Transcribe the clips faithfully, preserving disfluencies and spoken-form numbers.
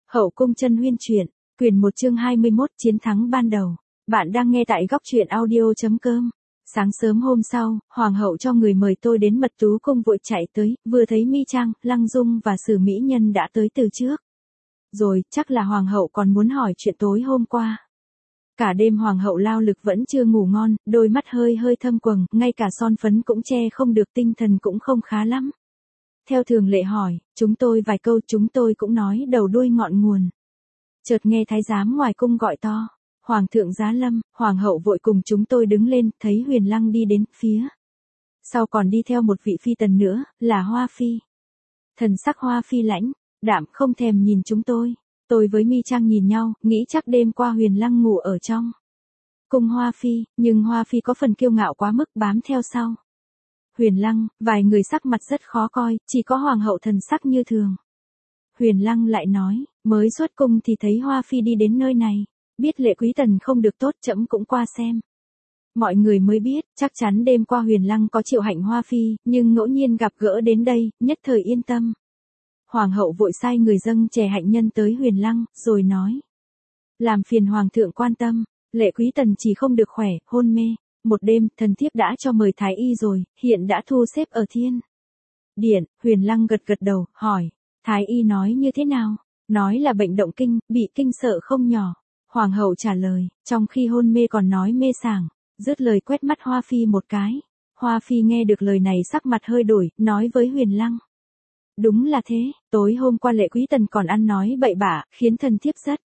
Hậu cung chân huyên truyện, quyền một chương hai mươi mốt chiến thắng ban đầu. Bạn đang nghe tại góc truyện audio.com. Sáng sớm hôm sau, hoàng hậu cho người mời tôi đến mật tú cung vội chạy tới, vừa thấy Mi Trang, Lăng Dung và Sử Mỹ Nhân đã tới từ trước. Rồi, chắc là hoàng hậu còn muốn hỏi chuyện tối hôm qua. Cả đêm hoàng hậu lao lực vẫn chưa ngủ ngon, đôi mắt hơi hơi thâm quầng, ngay cả son phấn cũng che không được, tinh thần cũng không khá lắm. Theo thường lệ hỏi, chúng tôi vài câu, chúng tôi cũng nói đầu đuôi ngọn nguồn. Chợt nghe thái giám ngoài cung gọi to, Hoàng thượng giá lâm, hoàng hậu vội cùng chúng tôi đứng lên, thấy Huyền Lăng đi đến, phía sau còn đi theo một vị phi tần nữa, là Hoa Phi. Thần sắc Hoa Phi lãnh, đạm không thèm nhìn chúng tôi. Tôi với Mi Trang nhìn nhau, nghĩ chắc đêm qua Huyền Lăng ngủ ở trong cung Hoa Phi, nhưng Hoa Phi có phần kiêu ngạo quá mức bám theo sau Huyền Lăng, vài người sắc mặt rất khó coi, chỉ có hoàng hậu thần sắc như thường. Huyền Lăng lại nói, mới xuất cung thì thấy Hoa Phi đi đến nơi này, biết lệ quý tần không được tốt, trẫm cũng qua xem. Mọi người mới biết, chắc chắn đêm qua Huyền Lăng có triệu hạnh Hoa Phi, nhưng ngẫu nhiên gặp gỡ đến đây, nhất thời yên tâm. Hoàng hậu vội sai người dâng chè hạnh nhân tới Huyền Lăng, rồi nói. Làm phiền hoàng thượng quan tâm, lệ quý tần chỉ không được khỏe, hôn mê. Một đêm, thần thiếp đã cho mời thái y rồi, hiện đã thu xếp ở thiên điện. Huyền Lăng gật gật đầu, hỏi. Thái y nói như thế nào? Nói là bệnh động kinh, bị kinh sợ không nhỏ. Hoàng hậu trả lời, trong khi hôn mê còn nói mê sảng, dứt lời quét mắt Hoa Phi một cái. Hoa Phi nghe được lời này sắc mặt hơi đổi, nói với Huyền Lăng. Đúng là thế, tối hôm qua lệ quý tần còn ăn nói bậy bạ, khiến thần thiếp rất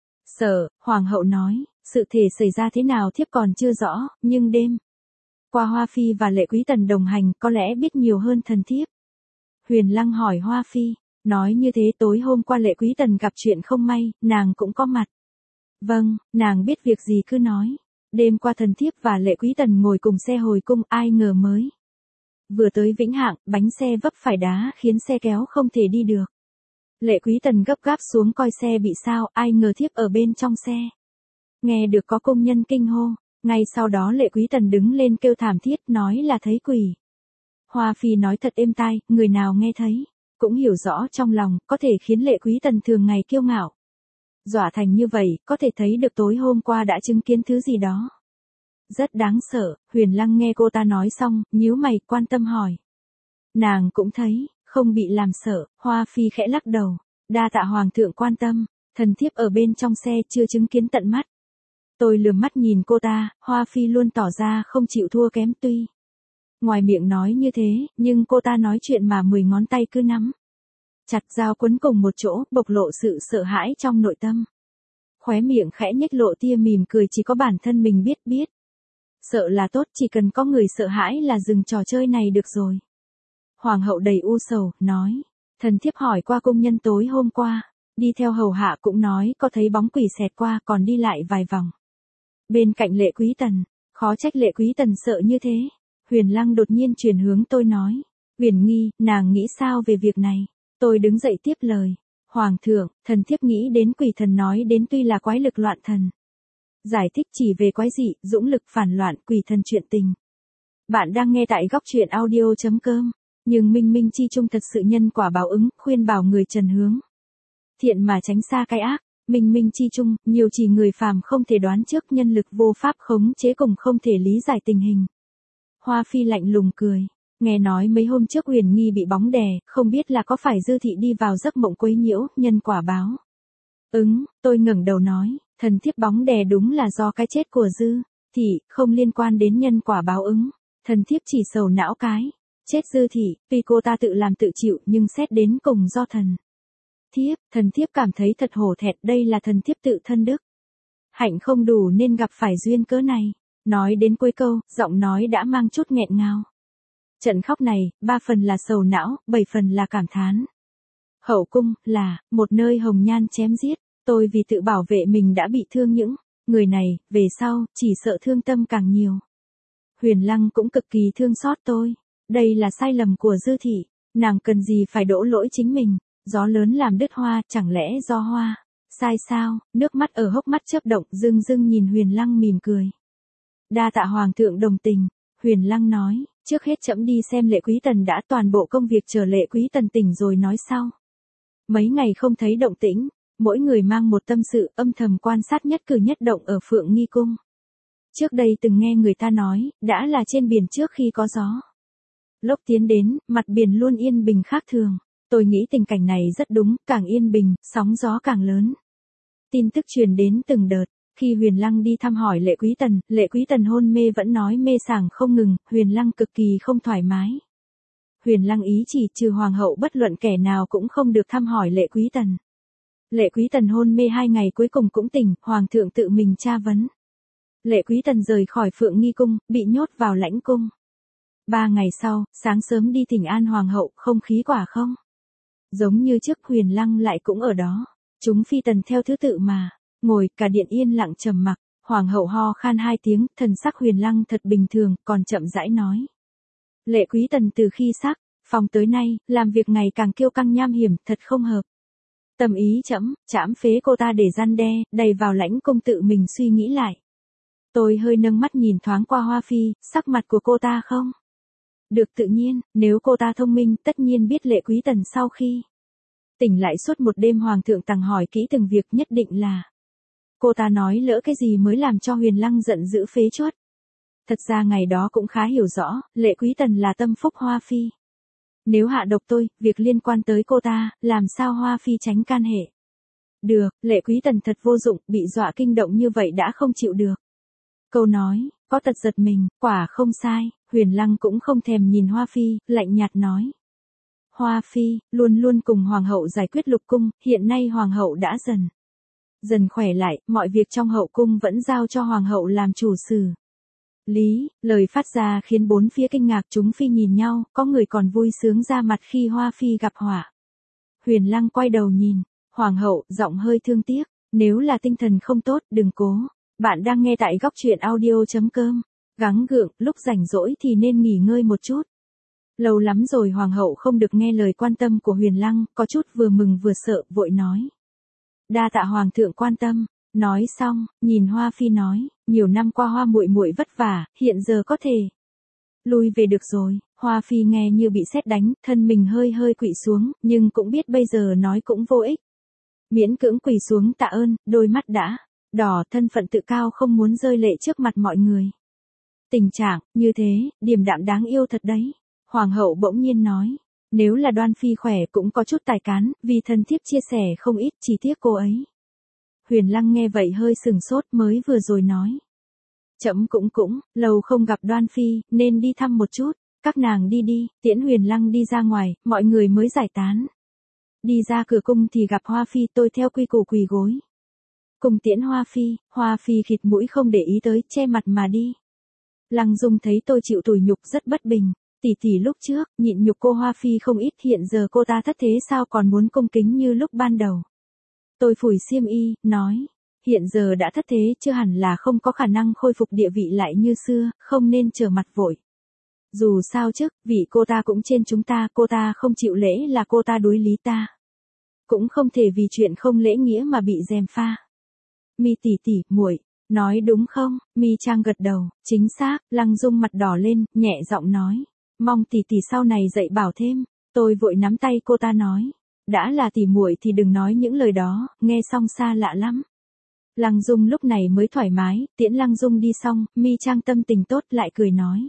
sợ. Hoàng hậu nói, sự thể xảy ra thế nào thiếp còn chưa rõ, nhưng đêm qua Hoa Phi và lệ quý tần đồng hành, có lẽ biết nhiều hơn thần thiếp. Huyền Lăng hỏi Hoa Phi, nói như thế tối hôm qua lệ quý tần gặp chuyện không may, nàng cũng có mặt. Vâng, nàng biết việc gì cứ nói. Đêm qua thần thiếp và lệ quý tần ngồi cùng xe hồi cung, ai ngờ mới vừa tới Vĩnh Hạng, bánh xe vấp phải đá khiến xe kéo không thể đi được. Lệ quý tần gấp gáp xuống coi xe bị sao, ai ngờ thiếp ở bên trong xe. Nghe được có công nhân kinh hô, ngay sau đó lệ quý tần đứng lên kêu thảm thiết, nói là thấy quỷ. Hoa Phi nói thật êm tai, người nào nghe thấy, cũng hiểu rõ trong lòng, có thể khiến lệ quý tần thường ngày kiêu ngạo dọa thành như vậy, có thể thấy được tối hôm qua đã chứng kiến thứ gì đó rất đáng sợ. Huyền Lăng nghe cô ta nói xong, nhíu mày, quan tâm hỏi. Nàng cũng thấy, không bị làm sợ. Hoa Phi khẽ lắc đầu, đa tạ hoàng thượng quan tâm, thần thiếp ở bên trong xe chưa chứng kiến tận mắt. Tôi lườm mắt nhìn cô ta, Hoa Phi luôn tỏ ra không chịu thua kém, tuy ngoài miệng nói như thế, nhưng cô ta nói chuyện mà mười ngón tay cứ nắm chặt dao quấn cùng một chỗ, bộc lộ sự sợ hãi trong nội tâm. Khóe miệng khẽ nhếch lộ tia mỉm cười, chỉ có bản thân mình biết biết. Sợ là tốt, chỉ cần có người sợ hãi là dừng trò chơi này được rồi. Hoàng hậu đầy u sầu, nói. Thần thiếp hỏi qua công nhân tối hôm qua, đi theo hầu hạ cũng nói có thấy bóng quỷ xẹt qua, còn đi lại vài vòng bên cạnh lệ quý tần. Khó trách lệ quý tần sợ như thế. Huyền Lăng đột nhiên chuyển hướng tôi nói. Huyền Nghi, nàng nghĩ sao về việc này? Tôi đứng dậy tiếp lời. Hoàng thượng, thần thiếp nghĩ đến quỷ thần nói đến tuy là quái lực loạn thần. Giải thích chỉ về quái dị, dũng lực phản loạn, quỷ thần chuyện tình. Bạn đang nghe tại góc truyện audio.com. Nhưng minh minh chi trung thật sự nhân quả báo ứng, khuyên bảo người trần hướng thiện mà tránh xa cái ác. Minh minh chi trung, nhiều chỉ người phàm không thể đoán trước, nhân lực vô pháp khống chế cùng không thể lý giải tình hình. Hoa Phi lạnh lùng cười. Nghe nói mấy hôm trước Huyền Nghi bị bóng đè, không biết là có phải Dư thị đi vào giấc mộng quấy nhiễu, nhân quả báo ứng. Tôi ngẩng đầu nói, thần thiếp bóng đè đúng là do cái chết của Dư thị, không liên quan đến nhân quả báo ứng. Thần thiếp chỉ sầu não cái chết Dư thị, tuy cô ta tự làm tự chịu, nhưng xét đến cùng do thần thiếp, thần thiếp cảm thấy thật hổ thẹn, đây là thần thiếp tự thân đức hạnh không đủ nên gặp phải duyên cớ này. Nói đến cuối câu, giọng nói đã mang chút nghẹn ngào. Trận khóc này, ba phần là sầu não, bảy phần là cảm thán. Hậu cung, là, một nơi hồng nhan chém giết. Tôi vì tự bảo vệ mình đã bị thương những người này, về sau, chỉ sợ thương tâm càng nhiều. Huyền Lăng cũng cực kỳ thương xót tôi. Đây là sai lầm của Dư thị. Nàng cần gì phải đổ lỗi chính mình. Gió lớn làm đứt hoa, chẳng lẽ do hoa sai sao? Nước mắt ở hốc mắt chớp động, dưng dưng nhìn Huyền Lăng mỉm cười. Đa tạ hoàng thượng đồng tình. Huyền Lăng nói, trước hết trẫm đi xem lệ quý tần đã, toàn bộ công việc chờ lệ quý tần tỉnh rồi nói sau. Mấy ngày không thấy động tĩnh, Mỗi người mang một tâm sự, âm thầm quan sát nhất cử nhất động ở Phượng Nghi Cung. Trước đây từng nghe người ta nói, đã là trên biển trước khi có gió. Lúc tiến đến, mặt biển luôn yên bình khác thường. Tôi nghĩ tình cảnh này rất đúng, càng yên bình, sóng gió càng lớn. Tin tức truyền đến từng đợt, khi Huyền Lăng đi thăm hỏi Lệ Quý Tần, Lệ Quý Tần hôn mê vẫn nói mê sảng không ngừng, Huyền Lăng cực kỳ không thoải mái. Huyền Lăng ý chỉ trừ hoàng hậu bất luận kẻ nào cũng không được thăm hỏi Lệ Quý Tần. Lệ Quý Tần hôn mê hai ngày cuối cùng cũng tỉnh, hoàng thượng tự mình tra vấn. Lệ Quý Tần rời khỏi Phượng Nghi Cung, bị nhốt vào lãnh cung. Ba ngày sau, sáng sớm đi thỉnh an hoàng hậu, không khí quả không. Giống như trước Huyền Lăng lại cũng ở đó. Chúng phi tần theo thứ tự mà, ngồi cả điện yên lặng trầm mặc, hoàng hậu ho khan hai tiếng, thần sắc Huyền Lăng thật bình thường, còn chậm rãi nói. Lệ Quý Tần từ khi sắc, phong tới nay, làm việc ngày càng kiêu căng nham hiểm, thật không hợp. Tâm ý trẫm, trảm phế cô ta để gian đe, đầy vào lãnh cung tự mình suy nghĩ lại. Tôi hơi nâng mắt nhìn thoáng qua Hoa Phi, sắc mặt của cô ta không? Được tự nhiên, nếu cô ta thông minh, tất nhiên biết Lệ Quý Tần sau khi tỉnh lại suốt một đêm hoàng thượng tằng hỏi kỹ từng việc nhất định là. Cô ta nói lỡ cái gì mới làm cho Huyền Lăng giận dữ phế chốt. Thật ra ngày đó cũng khá hiểu rõ, Lệ Quý Tần là tâm phúc Hoa Phi. Nếu hạ độc tôi, việc liên quan tới cô ta, làm sao Hoa Phi tránh can hệ. Được, Lệ Quý Tần thật vô dụng, bị dọa kinh động như vậy đã không chịu được. Câu nói, có tật giật mình, quả không sai, Huyền Lăng cũng không thèm nhìn Hoa Phi, lạnh nhạt nói. Hoa Phi, luôn luôn cùng Hoàng hậu giải quyết lục cung, hiện nay Hoàng hậu đã dần. Dần khỏe lại, mọi việc trong hậu cung vẫn giao cho Hoàng hậu làm chủ xử. Lý, lời phát ra khiến bốn phía kinh ngạc chúng phi nhìn nhau, có người còn vui sướng ra mặt khi Hoa Phi gặp họa. Huyền Lăng quay đầu nhìn, Hoàng hậu, giọng hơi thương tiếc, nếu là tinh thần không tốt, đừng cố. Bạn đang nghe tại góc truyện audio.com. Gắng gượng, lúc rảnh rỗi thì nên nghỉ ngơi một chút. Lâu lắm rồi Hoàng hậu không được nghe lời quan tâm của Huyền Lăng, có chút vừa mừng vừa sợ, vội nói. Đa tạ Hoàng thượng quan tâm. Nói xong, nhìn Hoa Phi nói, nhiều năm qua Hoa muội muội vất vả, hiện giờ có thể lui về được rồi. Hoa Phi nghe như bị sét đánh, thân mình hơi hơi quỵ xuống, nhưng cũng biết bây giờ nói cũng vô ích. Miễn cưỡng quỳ xuống tạ ơn, đôi mắt đã đỏ, thân phận tự cao không muốn rơi lệ trước mặt mọi người. Tình trạng như thế, điềm đạm đáng yêu thật đấy. Hoàng hậu bỗng nhiên nói, nếu là Đoan Phi khỏe cũng có chút tài cán, vì thân thiếp chia sẻ không ít, chỉ tiếc cô ấy. Huyền Lăng nghe vậy hơi sừng sốt, mới vừa rồi nói. Trẫm cũng cũng, lâu không gặp Đoan Phi, nên đi thăm một chút, các nàng đi đi, tiễn Huyền Lăng đi ra ngoài, mọi người mới giải tán. Đi ra cửa cung thì gặp Hoa Phi, tôi theo quy củ quỳ gối. Cùng tiễn Hoa Phi, Hoa Phi khịt mũi không để ý tới, che mặt mà đi. Lăng Dung thấy tôi chịu tủi nhục rất bất bình, tỷ tỷ lúc trước, nhịn nhục cô Hoa Phi không ít, hiện giờ cô ta thất thế sao còn muốn cung kính như lúc ban đầu. Tôi phủi xiêm y, nói, hiện giờ đã thất thế chưa hẳn là không có khả năng khôi phục địa vị lại như xưa, không nên trở mặt vội. Dù sao chứ, vị cô ta cũng trên chúng ta, cô ta không chịu lễ là cô ta đối lý ta. Cũng không thể vì chuyện không lễ nghĩa mà bị gièm pha. Mi tỷ tỷ, muội, nói đúng không? Mi Trang gật đầu, chính xác. Lăng Dung mặt đỏ lên, nhẹ giọng nói, mong tỷ tỷ sau này dạy bảo thêm. Tôi vội nắm tay cô ta nói, đã là tỷ muội thì đừng nói những lời đó, nghe xong xa lạ lắm. Lăng Dung lúc này mới thoải mái, tiễn Lăng Dung đi xong, Mi Trang tâm tình tốt lại cười nói.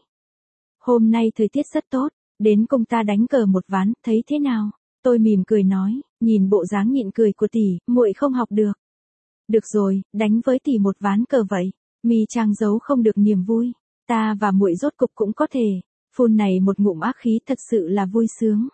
Hôm nay thời tiết rất tốt, đến cùng ta đánh cờ một ván, thấy thế nào? Tôi mỉm cười nói, nhìn bộ dáng nhịn cười của tỷ, muội không học được. Được rồi, đánh với tỷ một ván cờ vậy. Mi Trang giấu không được niềm vui. Ta và muội rốt cục cũng có thể. Phun này một ngụm ác khí thật sự là vui sướng.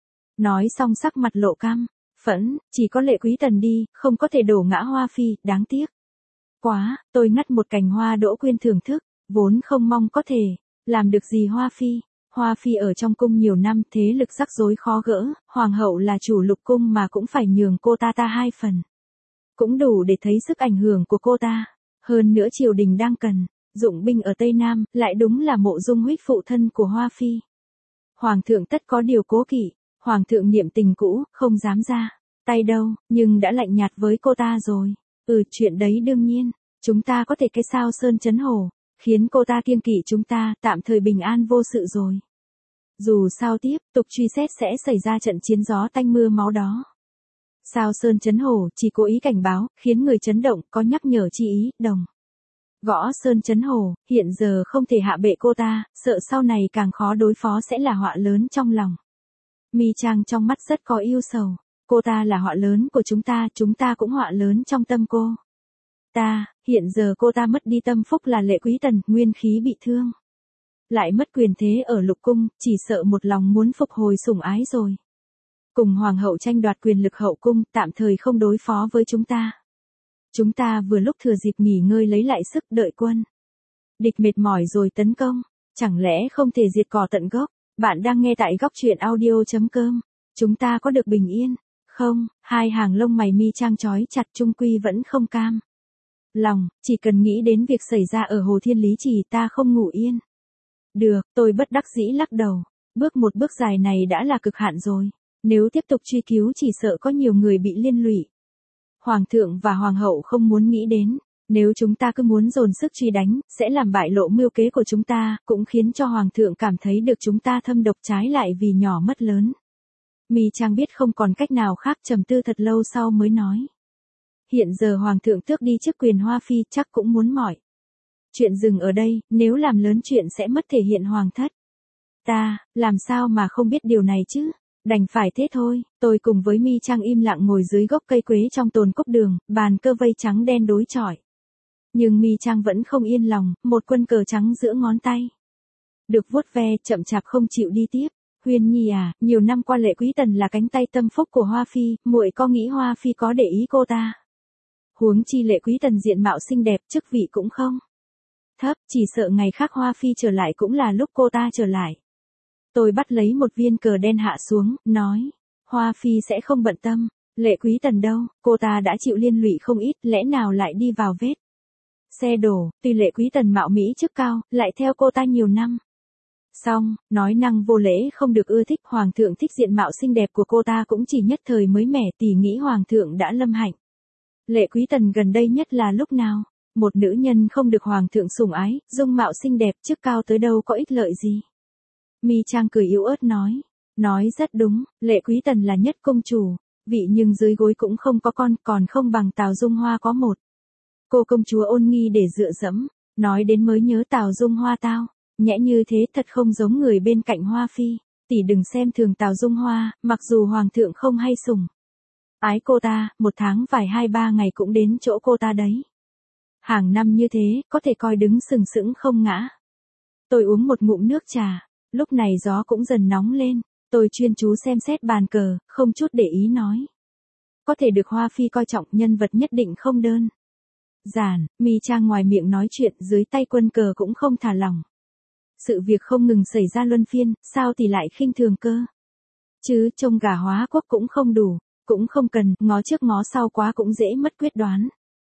Nói xong sắc mặt lộ cam, phẫn, chỉ có Lệ Quý Tần đi, không có thể đổ ngã Hoa Phi, đáng tiếc. Quá, tôi ngắt một cành hoa đỗ quyên thưởng thức, vốn không mong có thể làm được gì Hoa Phi. Hoa Phi ở trong cung nhiều năm, thế lực rắc rối khó gỡ, hoàng hậu là chủ lục cung mà cũng phải nhường cô ta ta hai phần. Cũng đủ để thấy sức ảnh hưởng của cô ta. Hơn nữa triều đình đang cần dụng binh ở Tây Nam, lại đúng là Mộ Dung huyết phụ thân của Hoa Phi. Hoàng thượng tất có điều cố kỵ, hoàng thượng niệm tình cũ, không dám ra tay đâu, nhưng đã lạnh nhạt với cô ta rồi. Ừ, chuyện đấy đương nhiên, chúng ta có thể cái sao sơn chấn hổ, khiến cô ta kiêng kỵ chúng ta, tạm thời bình an vô sự rồi. Dù sao tiếp tục truy xét sẽ xảy ra trận chiến gió tanh mưa máu đó. Sao sơn chấn hổ, chỉ cố ý cảnh báo, khiến người chấn động, có nhắc nhở chi ý, đồng. Gõ sơn chấn hổ, hiện giờ không thể hạ bệ cô ta, sợ sau này càng khó đối phó sẽ là họa lớn trong lòng. Mi Trang trong mắt rất có yêu sầu. Cô ta là họa lớn của chúng ta, chúng ta cũng họa lớn trong tâm cô. Ta, hiện giờ cô ta mất đi tâm phúc là Lệ Quý Tần, nguyên khí bị thương. Lại mất quyền thế ở lục cung, chỉ sợ một lòng muốn phục hồi sủng ái rồi. Cùng hoàng hậu tranh đoạt quyền lực hậu cung, tạm thời không đối phó với chúng ta. Chúng ta vừa lúc thừa dịp nghỉ ngơi lấy lại sức đợi quân. Địch mệt mỏi rồi tấn công, chẳng lẽ không thể diệt cỏ tận gốc. Bạn đang nghe tại góc truyện audio.com. Chúng ta có được bình yên? Không, hai hàng lông mày Mi Trang chói chặt trung quy vẫn không cam. Lòng, chỉ cần nghĩ đến việc xảy ra ở Hồ Thiên Lý Trì ta không ngủ yên. Được, tôi bất đắc dĩ lắc đầu. Bước một bước dài này đã là cực hạn rồi. Nếu tiếp tục truy cứu chỉ sợ có nhiều người bị liên lụy. Hoàng thượng và hoàng hậu không muốn nghĩ đến. Nếu chúng ta cứ muốn dồn sức truy đánh, sẽ làm bại lộ mưu kế của chúng ta, cũng khiến cho hoàng thượng cảm thấy được chúng ta thâm độc trái lại vì nhỏ mất lớn. Mi Trang biết không còn cách nào khác, trầm tư thật lâu sau mới nói. Hiện giờ hoàng thượng tước đi chức quyền Hoa Phi chắc cũng muốn mỏi. Chuyện dừng ở đây, nếu làm lớn chuyện sẽ mất thể hiện hoàng thất. Ta, làm sao mà không biết điều này chứ? Đành phải thế thôi, tôi cùng với Mi Trang im lặng ngồi dưới gốc cây quế trong tồn cốc đường, bàn cơ vây trắng đen đối chọi. Nhưng Mi Trang vẫn không yên lòng, một quân cờ trắng giữa ngón tay. Được vuốt ve, chậm chạp không chịu đi tiếp. Huyên Nhi à, nhiều năm qua Lệ Quý Tần là cánh tay tâm phúc của Hoa Phi, muội có nghĩ Hoa Phi có để ý cô ta? Huống chi Lệ Quý Tần diện mạo xinh đẹp, chức vị cũng không thấp, chỉ sợ ngày khác Hoa Phi trở lại cũng là lúc cô ta trở lại. Tôi bắt lấy một viên cờ đen hạ xuống, nói, Hoa Phi sẽ không bận tâm, Lệ Quý Tần đâu, cô ta đã chịu liên lụy không ít, lẽ nào lại đi vào vết xe đổ, tuy Lệ Quý Tần mạo mỹ chức cao, lại theo cô ta nhiều năm. Xong, nói năng vô lễ không được ưa thích, hoàng thượng thích diện mạo xinh đẹp của cô ta cũng chỉ nhất thời mới mẻ, tỷ nghĩ hoàng thượng đã lâm hạnh. Lệ Quý Tần gần đây nhất là lúc nào? Một nữ nhân không được hoàng thượng sủng ái, dung mạo xinh đẹp chức cao tới đâu có ích lợi gì. Mi Trang cười yếu ớt nói, nói rất đúng, Lệ Quý Tần là nhất công chủ, vị nhưng dưới gối cũng không có con, còn không bằng Tào Dung Hoa có một cô công chúa ôn nghi để dựa dẫm. Nói đến mới nhớ Tào Dung Hoa tao, nhẽ như thế thật không giống người bên cạnh Hoa Phi. Tỷ đừng xem thường Tào Dung Hoa, mặc dù hoàng thượng không hay sủng ái cô ta, một tháng vài hai ba ngày cũng đến chỗ cô ta đấy. Hàng năm như thế, có thể coi đứng sừng sững không ngã. Tôi uống một ngụm nước trà, lúc này gió cũng dần nóng lên, tôi chuyên chú xem xét bàn cờ, không chút để ý nói. Có thể được Hoa Phi coi trọng, nhân vật nhất định không đơn giản. Mi Trang ngoài miệng nói chuyện, dưới tay quân cờ cũng không thả lỏng. Sự việc không ngừng xảy ra luân phiên, sao thì lại khinh thường cơ? Chứ trông gà hóa quốc cũng không đủ, cũng không cần, ngó trước ngó sau quá cũng dễ mất quyết đoán.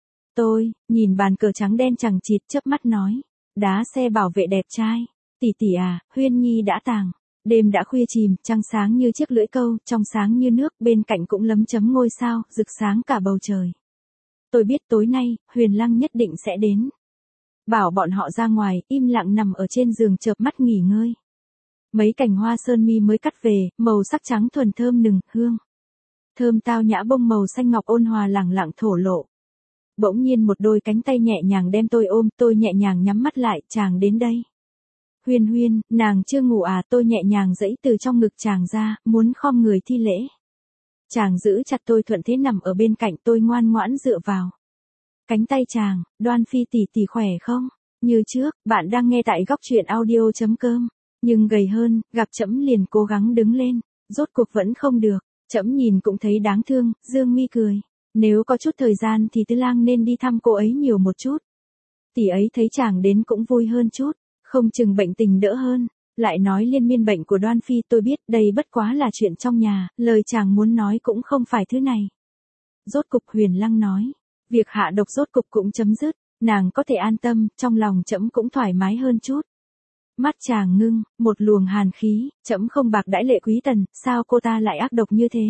Tôi, nhìn bàn cờ trắng đen chằng chịt chớp mắt nói, đá xe bảo vệ đẹp trai, tỷ tỷ à, Huyên Nhi đã tàng. Đêm đã khuya chìm, trăng sáng như chiếc lưỡi câu, trong sáng như nước, bên cạnh cũng lấm chấm ngôi sao, rực sáng cả bầu trời. Tôi biết tối nay, Huyền Lăng nhất định sẽ đến. Bảo bọn họ ra ngoài, im lặng nằm ở trên giường chợp mắt nghỉ ngơi. Mấy cành hoa sơn mi mới cắt về, màu sắc trắng thuần thơm nừng, hương thơm tao nhã bông màu xanh ngọc ôn hòa lẳng lặng thổ lộ. Bỗng nhiên một đôi cánh tay nhẹ nhàng đem tôi ôm, tôi nhẹ nhàng nhắm mắt lại, chàng đến đây. Huyên Huyên, nàng chưa ngủ à? Tôi nhẹ nhàng giãy từ trong ngực chàng ra, muốn khom người thi lễ. Chàng giữ chặt tôi thuận thế nằm ở bên cạnh, tôi ngoan ngoãn dựa vào cánh tay chàng. Đoan Phi tỷ tỷ khỏe không? Như trước, bạn đang nghe tại góc truyện audio.com. Nhưng gầy hơn, gặp trẫm liền cố gắng đứng lên, rốt cuộc vẫn không được. Trẫm nhìn cũng thấy đáng thương, dương mi cười. Nếu có chút thời gian thì Tư Lang nên đi thăm cô ấy nhiều một chút. Tỷ ấy thấy chàng đến cũng vui hơn chút, không chừng bệnh tình đỡ hơn. Lại nói liên miên bệnh của Đoan Phi, tôi biết đây bất quá là chuyện trong nhà, lời chàng muốn nói cũng không phải thứ này. Rốt cục Huyền Lăng nói, việc hạ độc rốt cục cũng chấm dứt, nàng có thể an tâm, trong lòng trẫm cũng thoải mái hơn chút. Mắt chàng ngưng, một luồng hàn khí, trẫm không bạc đãi Lệ Quý Tần, sao cô ta lại ác độc như thế?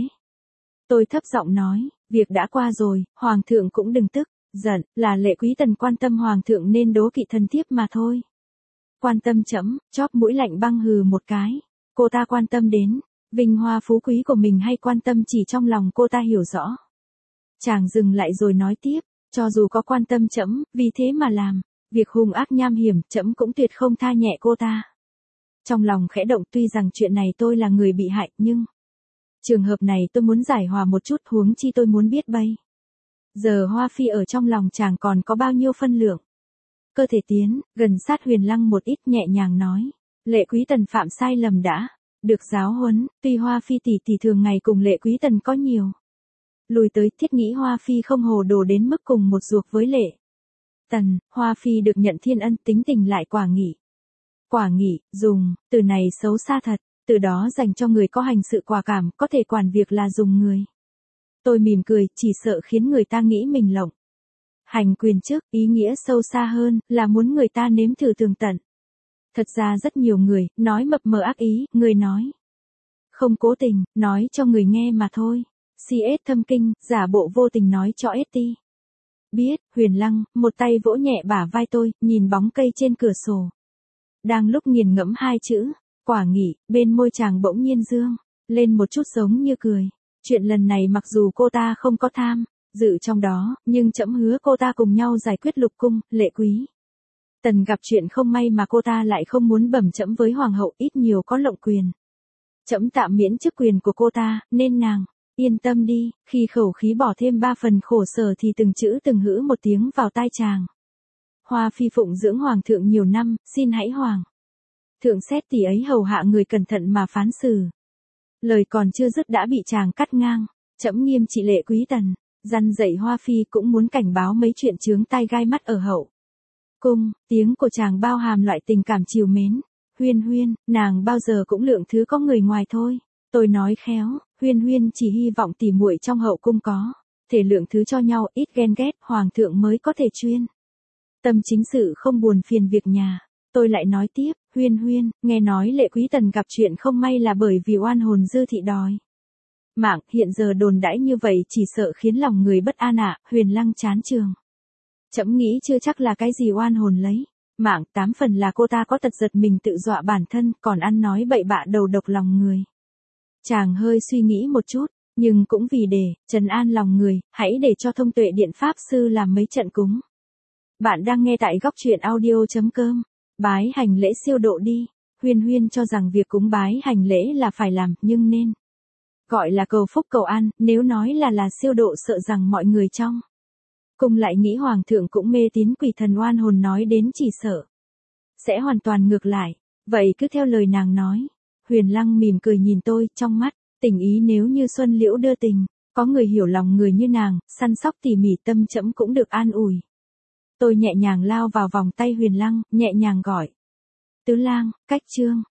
Tôi thấp giọng nói, việc đã qua rồi, hoàng thượng cũng đừng tức giận, là Lệ Quý Tần quan tâm hoàng thượng nên đố kỵ thần thiếp mà thôi. Quan tâm trẫm, chóp mũi lạnh băng hừ một cái. Cô ta quan tâm đến Vinh hoa phú quý của mình hay quan tâm chỉ trong lòng cô ta hiểu rõ. Chàng dừng lại rồi nói tiếp, cho dù có quan tâm trẫm, vì thế mà làm, việc hung ác nham hiểm, trẫm cũng tuyệt không tha nhẹ cô ta. Trong lòng khẽ động, tuy rằng chuyện này tôi là người bị hại, nhưng trường hợp này tôi muốn giải hòa một chút, huống chi tôi muốn biết bây giờ Hoa Phi ở trong lòng chàng còn có bao nhiêu phân lượng. Cơ thể tiến gần sát Huyền Lăng một ít, nhẹ nhàng nói, Lệ Quý Tần phạm sai lầm đã được giáo huấn, tuy Hoa Phi tỷ tỷ thường ngày cùng Lệ Quý Tần có nhiều lùi tới, thiết nghĩ Hoa Phi không hồ đồ đến mức cùng một ruột với Lệ Tần. Hoa Phi được nhận thiên ân, tính tình lại quả nghị. Quả nghị, dùng từ này xấu xa thật, từ đó dành cho người có hành sự quả cảm, có thể quản việc là dùng người. Tôi mỉm cười, chỉ sợ khiến người ta nghĩ mình lộng hành quyền trước, ý nghĩa sâu xa hơn là muốn người ta nếm thử tường tận. Thật ra rất nhiều người nói mập mờ ác ý, người nói không cố tình, nói cho người nghe mà thôi. xê ét thâm kinh, giả bộ vô tình nói cho ét tê biết. Huyền Lăng một tay vỗ nhẹ bả vai tôi, nhìn bóng cây trên cửa sổ. Đang lúc nghiền ngẫm hai chữ quả nghị, bên môi chàng bỗng nhiên dương lên một chút giống như cười. Chuyện lần này mặc dù cô ta không có tham dự trong đó, nhưng trẫm hứa cô ta cùng nhau giải quyết lục cung. Lệ Quý Tần gặp chuyện không may mà cô ta lại không muốn bẩm trẫm với hoàng hậu, ít nhiều có lộng quyền. Trẫm tạm miễn chức quyền của cô ta, nên nàng yên tâm đi. Khi khẩu khí bỏ thêm ba phần khổ sở thì từng chữ từng hữ một tiếng vào tai chàng. Hoa Phi phụng dưỡng hoàng thượng nhiều năm, xin hãy hoàng thượng xét tỷ ấy hầu hạ người cẩn thận mà phán xử. Lời còn chưa dứt đã bị chàng cắt ngang. Trẫm nghiêm trị Lệ Quý Tần, dăn dạy Hoa Phi, cũng muốn cảnh báo mấy chuyện chướng tai gai mắt ở hậu cung. Tiếng của chàng bao hàm loại tình cảm trìu mến. Huyên Huyên, nàng bao giờ cũng lượng thứ có người ngoài thôi. Tôi nói khéo, Huyên Huyên chỉ hy vọng tỉ muội trong hậu cung có thể lượng thứ cho nhau, ít ghen ghét, hoàng thượng mới có thể chuyên tâm chính sự, không buồn phiền việc nhà. Tôi lại nói tiếp, Huyên Huyên, nghe nói Lệ Quý Tần gặp chuyện không may là bởi vì oan hồn dư thị đòi mạng, hiện giờ đồn đãi như vậy chỉ sợ khiến lòng người bất an ạ. Huyền Lăng chán trường. Trẫm nghĩ chưa chắc là cái gì oan hồn lấy mạng, tám phần là cô ta có tật giật mình tự dọa bản thân, còn ăn nói bậy bạ đầu độc lòng người. Chàng hơi suy nghĩ một chút, nhưng cũng vì để trấn an lòng người, hãy để cho Thông Tuệ Điện Pháp Sư làm mấy trận cúng. Bạn đang nghe tại góc truyện audio.com. Bái hành lễ siêu độ đi. Huyên Huyên cho rằng việc cúng bái hành lễ là phải làm, nhưng nên gọi là cầu phúc cầu an, nếu nói là là siêu độ sợ rằng mọi người trong cung lại nghĩ hoàng thượng cũng mê tín quỷ thần, oan hồn nói đến chỉ sợ sẽ hoàn toàn ngược lại. Vậy cứ theo lời nàng nói. Huyền Lăng mỉm cười nhìn tôi, trong mắt tình ý nếu như xuân liễu đưa tình. Có người hiểu lòng người như nàng, săn sóc tỉ mỉ, tâm trẫm cũng được an ủi. Tôi nhẹ nhàng lao vào vòng tay Huyền Lăng, nhẹ nhàng gọi, Tứ Lang, cách chương.